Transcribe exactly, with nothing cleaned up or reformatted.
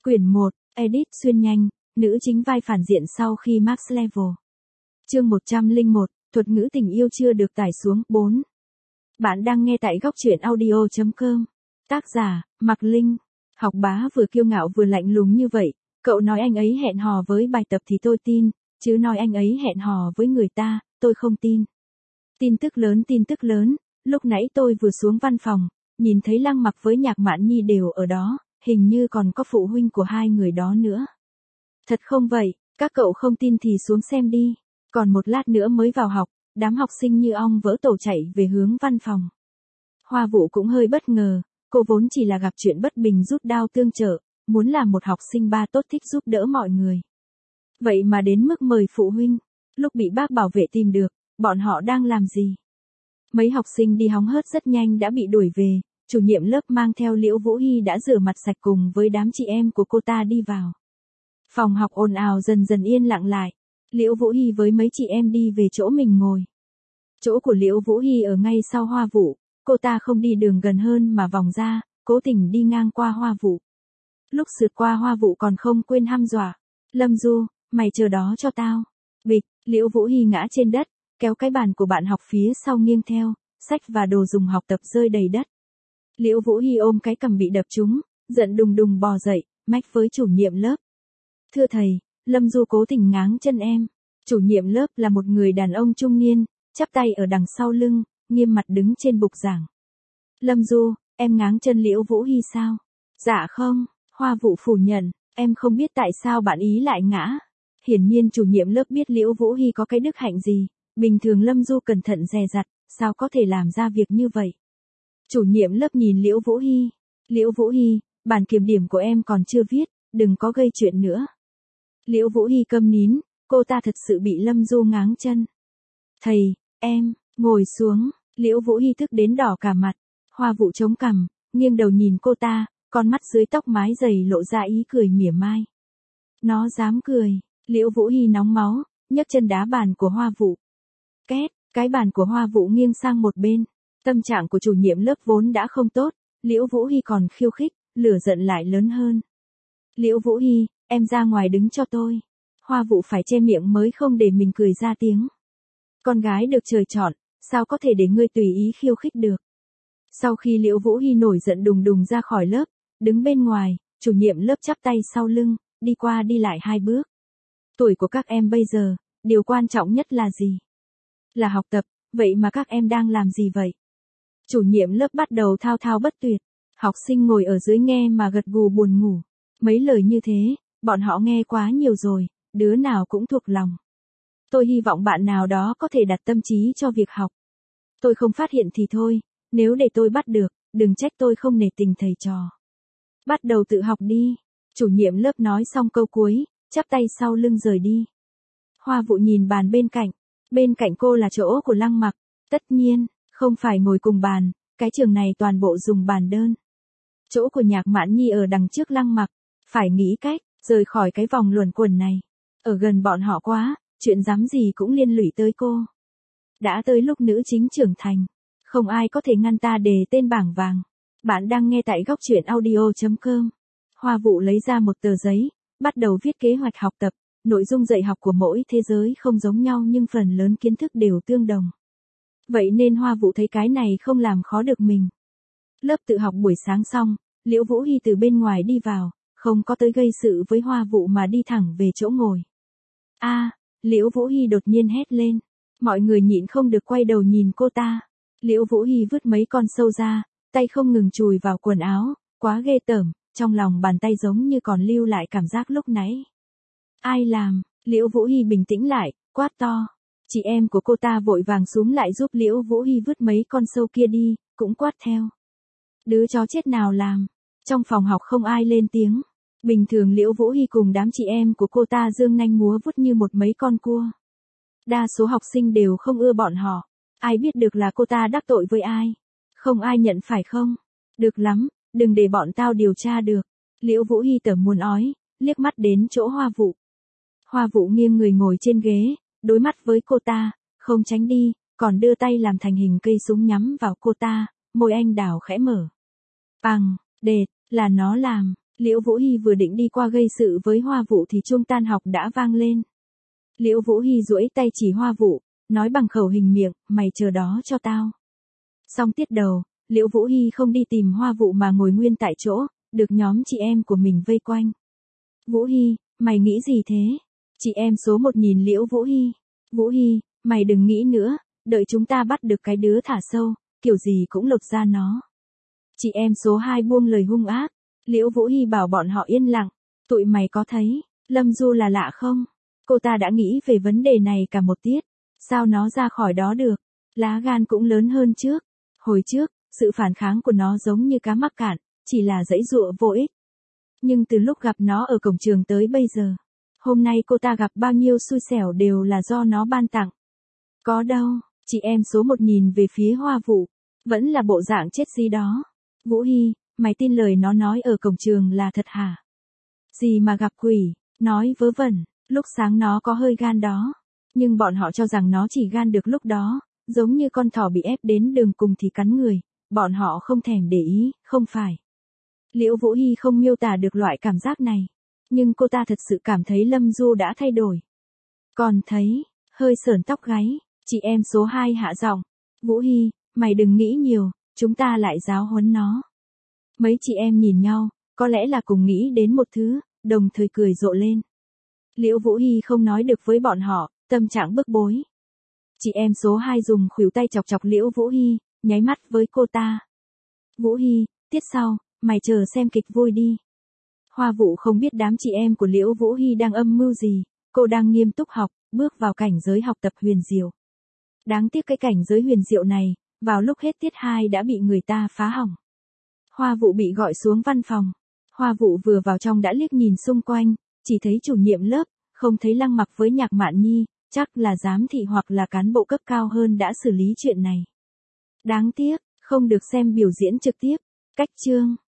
Quyển một, Edit xuyên nhanh, nữ chính vai phản diện sau khi max level. Chương một trăm lẻ một, thuật ngữ tình yêu chưa được tải xuống. bốn. Bạn đang nghe tại góc truyện audio chấm com. Tác giả, Mạc Linh. Học bá vừa kiêu ngạo vừa lạnh lùng như vậy, cậu nói anh ấy hẹn hò với bài tập thì tôi tin, chứ nói anh ấy hẹn hò với người ta, tôi không tin. Tin tức lớn tin tức lớn, lúc nãy tôi vừa xuống văn phòng, nhìn thấy Lăng Mặc với Nhạc Mạn Nhi đều ở đó, hình như còn có phụ huynh của hai người đó nữa. Thật không vậy, các cậu không tin thì xuống xem đi. Còn một lát nữa mới vào học, đám học sinh như ong vỡ tổ chạy về hướng văn phòng. Hoa Vũ cũng hơi bất ngờ, cô vốn chỉ là gặp chuyện bất bình rút đao tương trợ, muốn làm một học sinh ba tốt thích giúp đỡ mọi người. Vậy mà đến mức mời phụ huynh, lúc bị bác bảo vệ tìm được, bọn họ đang làm gì? Mấy học sinh đi hóng hớt rất nhanh đã bị đuổi về, chủ nhiệm lớp mang theo Liễu Vũ Hy đã rửa mặt sạch cùng với đám chị em của cô ta đi vào. Phòng học ồn ào dần dần yên lặng lại, Liễu Vũ Hy với mấy chị em đi về chỗ mình ngồi. Chỗ của Liễu Vũ Hy ở ngay sau Hoa Vũ, cô ta không đi đường gần hơn mà vòng ra, cố tình đi ngang qua Hoa Vũ. Lúc sượt qua Hoa Vũ còn không quên hăm dọa, Lâm Du, mày chờ đó cho tao. Bịch, Liễu Vũ Hy ngã trên đất, kéo cái bàn của bạn học phía sau nghiêng theo, sách và đồ dùng học tập rơi đầy đất. Liễu Vũ Hy ôm cái cằm bị đập trúng, giận đùng đùng bò dậy, mách với chủ nhiệm lớp. Thưa thầy, Lâm Du cố tình ngáng chân em. Chủ nhiệm lớp là một người đàn ông trung niên, chắp tay ở đằng sau lưng, nghiêm mặt đứng trên bục giảng. Lâm Du, em ngáng chân Liễu Vũ Hy sao? Dạ không, Hoa Vũ phủ nhận, em không biết tại sao bạn ý lại ngã. Hiển nhiên chủ nhiệm lớp biết Liễu Vũ Hy có cái đức hạnh gì, bình thường Lâm Du cẩn thận dè dặt, sao có thể làm ra việc như vậy. Chủ nhiệm lớp nhìn Liễu Vũ Hy. Liễu Vũ Hy, bản kiểm điểm của em còn chưa viết, đừng có gây chuyện nữa. Liễu Vũ Hy câm nín, cô ta thật sự bị Lâm Du ngáng chân. Thầy, em, ngồi xuống, Liễu Vũ Hy tức đến đỏ cả mặt. Hoa Vũ chống cằm, nghiêng đầu nhìn cô ta, con mắt dưới tóc mái dày lộ ra ý cười mỉa mai. Nó dám cười, Liễu Vũ Hy nóng máu, nhấc chân đá bàn của Hoa Vũ. Két, cái bàn của Hoa Vũ nghiêng sang một bên. Tâm trạng của chủ nhiệm lớp vốn đã không tốt, Liễu Vũ Hy còn khiêu khích, lửa giận lại lớn hơn. Liễu Vũ Hy, em ra ngoài đứng cho tôi. Hoa Vũ phải che miệng mới không để mình cười ra tiếng. Con gái được trời chọn, sao có thể để ngươi tùy ý khiêu khích được. Sau khi Liễu Vũ Hy nổi giận đùng đùng ra khỏi lớp, đứng bên ngoài, chủ nhiệm lớp chắp tay sau lưng, đi qua đi lại hai bước. Tuổi của các em bây giờ, điều quan trọng nhất là gì? Là học tập, vậy mà các em đang làm gì vậy? Chủ nhiệm lớp bắt đầu thao thao bất tuyệt, học sinh ngồi ở dưới nghe mà gật gù buồn ngủ. Mấy lời như thế, bọn họ nghe quá nhiều rồi, đứa nào cũng thuộc lòng. Tôi hy vọng bạn nào đó có thể đặt tâm trí cho việc học. Tôi không phát hiện thì thôi, nếu để tôi bắt được, đừng trách tôi không nể tình thầy trò. Bắt đầu tự học đi, chủ nhiệm lớp nói xong câu cuối, chắp tay sau lưng rời đi. Hoa Vũ nhìn bàn bên cạnh, bên cạnh cô là chỗ của Lăng Mặc, tất nhiên, không phải ngồi cùng bàn, cái trường này toàn bộ dùng bàn đơn. Chỗ của Nhạc Mạn Nhi ở đằng trước Lăng Mặc, phải nghĩ cách, rời khỏi cái vòng luẩn quẩn này. Ở gần bọn họ quá, chuyện dám gì cũng liên lụy tới cô. Đã tới lúc nữ chính trưởng thành, không ai có thể ngăn ta đề tên bảng vàng. Bạn đang nghe tại góc truyện audio chấm com. Hoa Vũ lấy ra một tờ giấy, bắt đầu viết kế hoạch học tập. Nội dung dạy học của mỗi thế giới không giống nhau nhưng phần lớn kiến thức đều tương đồng. Vậy nên Hoa Vũ thấy cái này không làm khó được mình. Lớp tự học buổi sáng xong, Liễu Vũ Hy từ bên ngoài đi vào, không có tới gây sự với Hoa Vũ mà đi thẳng về chỗ ngồi. A, à, Liễu Vũ Hy đột nhiên hét lên. Mọi người nhịn không được quay đầu nhìn cô ta. Liễu Vũ Hy vứt mấy con sâu ra, tay không ngừng chùi vào quần áo, quá ghê tởm, trong lòng bàn tay giống như còn lưu lại cảm giác lúc nãy. Ai làm? Liễu Vũ Hy bình tĩnh lại, quát to. Chị em của cô ta vội vàng xúm lại giúp Liễu Vũ Hy vứt mấy con sâu kia đi, cũng quát theo. Đứa chó chết nào làm? Trong phòng học không ai lên tiếng. Bình thường Liễu Vũ Hy cùng đám chị em của cô ta giương nanh múa vuốt như một mấy con cua. Đa số học sinh đều không ưa bọn họ. Ai biết được là cô ta đắc tội với ai? Không ai nhận phải không? Được lắm, đừng để bọn tao điều tra được. Liễu Vũ Hy tởm muốn ói, liếc mắt đến chỗ Hoa Vũ. Hoa Vũ nghiêng người ngồi trên ghế, đối mắt với cô ta, không tránh đi, còn đưa tay làm thành hình cây súng nhắm vào cô ta, môi anh đào khẽ mở. Bằng, đệt, là nó làm. Liễu Vũ Hy vừa định đi qua gây sự với Hoa Vũ thì chuông tan học đã vang lên. Liễu Vũ Hy duỗi tay chỉ Hoa Vũ, nói bằng khẩu hình miệng, mày chờ đó cho tao. Xong tiết đầu, Liễu Vũ Hy không đi tìm Hoa Vũ mà ngồi nguyên tại chỗ, được nhóm chị em của mình vây quanh. Vũ Hy, mày nghĩ gì thế? Chị em số một nhìn Liễu Vũ Hy. Vũ Hy, mày đừng nghĩ nữa, đợi chúng ta bắt được cái đứa thả sâu, kiểu gì cũng lột ra nó. Chị em số hai buông lời hung ác. Liễu Vũ Hy bảo bọn họ yên lặng. Tụi mày có thấy, Lâm Du là lạ không? Cô ta đã nghĩ về vấn đề này cả một tiết. Sao nó ra khỏi đó được? Lá gan cũng lớn hơn trước. Hồi trước, sự phản kháng của nó giống như cá mắc cạn, chỉ là giãy giụa vô ích. Nhưng từ lúc gặp nó ở cổng trường tới bây giờ, hôm nay cô ta gặp bao nhiêu xui xẻo đều là do nó ban tặng. Có đâu, chị em số một nhìn về phía Hoa Vũ, vẫn là bộ dạng chết gì đó. Vũ Hy, mày tin lời nó nói ở cổng trường là thật hả? Gì mà gặp quỷ, nói vớ vẩn, lúc sáng nó có hơi gan đó. Nhưng bọn họ cho rằng nó chỉ gan được lúc đó, giống như con thỏ bị ép đến đường cùng thì cắn người, bọn họ không thèm để ý, không phải. Liễu Vũ Hy không miêu tả được loại cảm giác này, nhưng cô ta thật sự cảm thấy Lâm Du đã thay đổi. Còn thấy, hơi sởn tóc gáy, chị em số hai hạ giọng, Vũ Hy, mày đừng nghĩ nhiều, chúng ta lại giáo huấn nó. Mấy chị em nhìn nhau, có lẽ là cùng nghĩ đến một thứ, đồng thời cười rộ lên. Liễu Vũ Hy không nói được với bọn họ, tâm trạng bức bối. Chị em số hai dùng khuỷu tay chọc chọc Liễu Vũ Hy, nháy mắt với cô ta. Vũ Hy, tiết sau, mày chờ xem kịch vui đi. Hoa Vũ không biết đám chị em của Liễu Vũ Hy đang âm mưu gì, cô đang nghiêm túc học, bước vào cảnh giới học tập huyền diệu. Đáng tiếc cái cảnh giới huyền diệu này, vào lúc hết tiết hai đã bị người ta phá hỏng. Hoa Vũ bị gọi xuống văn phòng. Hoa Vũ vừa vào trong đã liếc nhìn xung quanh, chỉ thấy chủ nhiệm lớp, không thấy Lăng Mặc với Nhạc Mạn Nhi, chắc là giám thị hoặc là cán bộ cấp cao hơn đã xử lý chuyện này. Đáng tiếc, không được xem biểu diễn trực tiếp. Cách chương